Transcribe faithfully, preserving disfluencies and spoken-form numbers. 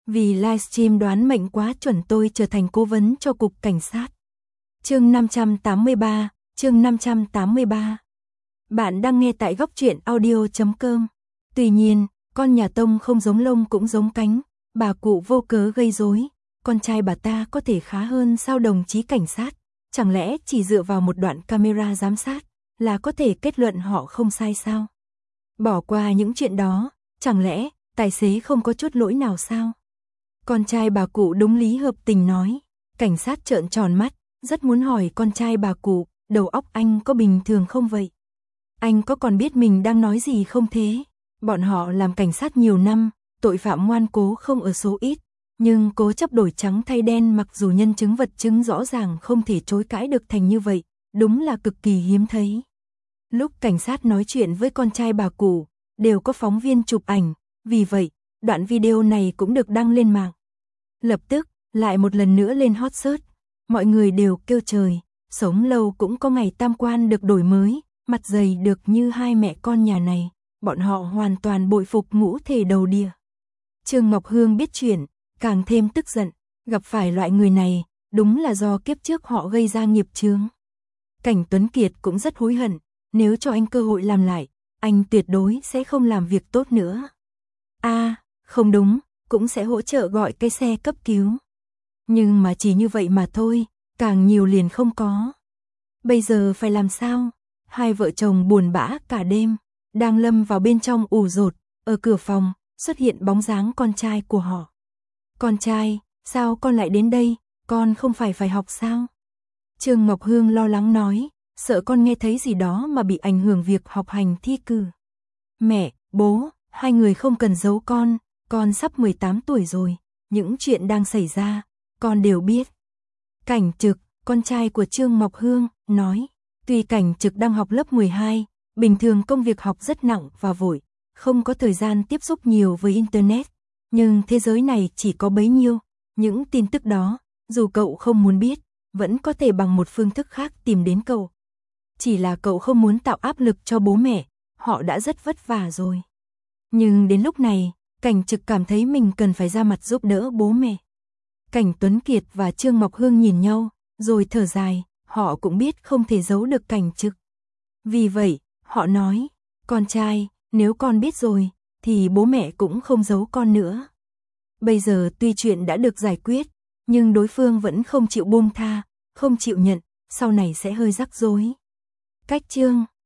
Vì livestream đoán mệnh quá chuẩn tôi trở thành cố vấn cho cục cảnh sát. Chương năm trăm tám mươi ba, chương năm trăm tám mươi ba. Bạn đang nghe tại góc truyện audio chấm com. Tuy nhiên, con nhà Tông không giống lông cũng giống cánh, bà cụ vô cớ gây rối, con trai bà ta có thể khá hơn sao đồng chí cảnh sát? Chẳng lẽ chỉ dựa vào một đoạn camera giám sát là có thể kết luận họ không sai sao? Bỏ qua những chuyện đó, chẳng lẽ tài xế không có chút lỗi nào sao? Con trai bà cụ đúng lý hợp tình nói. Cảnh sát trợn tròn mắt, rất muốn hỏi con trai bà cụ, đầu óc anh có bình thường không vậy? Anh có còn biết mình đang nói gì không thế? Bọn họ làm cảnh sát nhiều năm, tội phạm ngoan cố không ở số ít, nhưng cố chấp đổi trắng thay đen mặc dù nhân chứng vật chứng rõ ràng không thể chối cãi được thành như vậy, đúng là cực kỳ hiếm thấy. Lúc cảnh sát nói chuyện với con trai bà cụ, đều có phóng viên chụp ảnh, vì vậy, đoạn video này cũng được đăng lên mạng. Lập tức, lại một lần nữa lên hot search, mọi người đều kêu trời, sống lâu cũng có ngày tam quan được đổi mới, mặt dày được như hai mẹ con nhà này, bọn họ hoàn toàn bội phục ngũ thể đầu đìa. Trương Ngọc Hương biết chuyện, càng thêm tức giận, gặp phải loại người này, đúng là do kiếp trước họ gây ra nghiệp chướng. Cảnh Tuấn Kiệt cũng rất hối hận, nếu cho anh cơ hội làm lại, anh tuyệt đối sẽ không làm việc tốt nữa. A, à, không đúng, cũng sẽ hỗ trợ gọi cái xe cấp cứu. Nhưng mà chỉ như vậy mà thôi, càng nhiều liền không có. Bây giờ phải làm sao? Hai vợ chồng buồn bã cả đêm, đang lâm vào bên trong ủ rột, ở cửa phòng, xuất hiện bóng dáng con trai của họ. Con trai, sao con lại đến đây, con không phải phải học sao? Trương Ngọc Hương lo lắng nói, sợ con nghe thấy gì đó mà bị ảnh hưởng việc học hành thi cử. Mẹ, bố, hai người không cần giấu con, con sắp mười tám tuổi rồi, những chuyện đang xảy ra, con đều biết. Cảnh Trực, con trai của Trương Ngọc Hương, nói, tuy Cảnh Trực đang học lớp mười hai, bình thường công việc học rất nặng và vội, không có thời gian tiếp xúc nhiều với Internet, nhưng thế giới này chỉ có bấy nhiêu, những tin tức đó, dù cậu không muốn biết, vẫn có thể bằng một phương thức khác tìm đến cậu. Chỉ là cậu không muốn tạo áp lực cho bố mẹ, họ đã rất vất vả rồi. Nhưng đến lúc này, Cảnh Trực cảm thấy mình cần phải ra mặt giúp đỡ bố mẹ. Cảnh Tuấn Kiệt và Trương Ngọc Hương nhìn nhau, rồi thở dài, họ cũng biết không thể giấu được Cảnh Trực. Vì vậy, họ nói, con trai, nếu con biết rồi, thì bố mẹ cũng không giấu con nữa. Bây giờ tuy chuyện đã được giải quyết, nhưng đối phương vẫn không chịu buông tha, không chịu nhận, sau này sẽ hơi rắc rối. Cách chương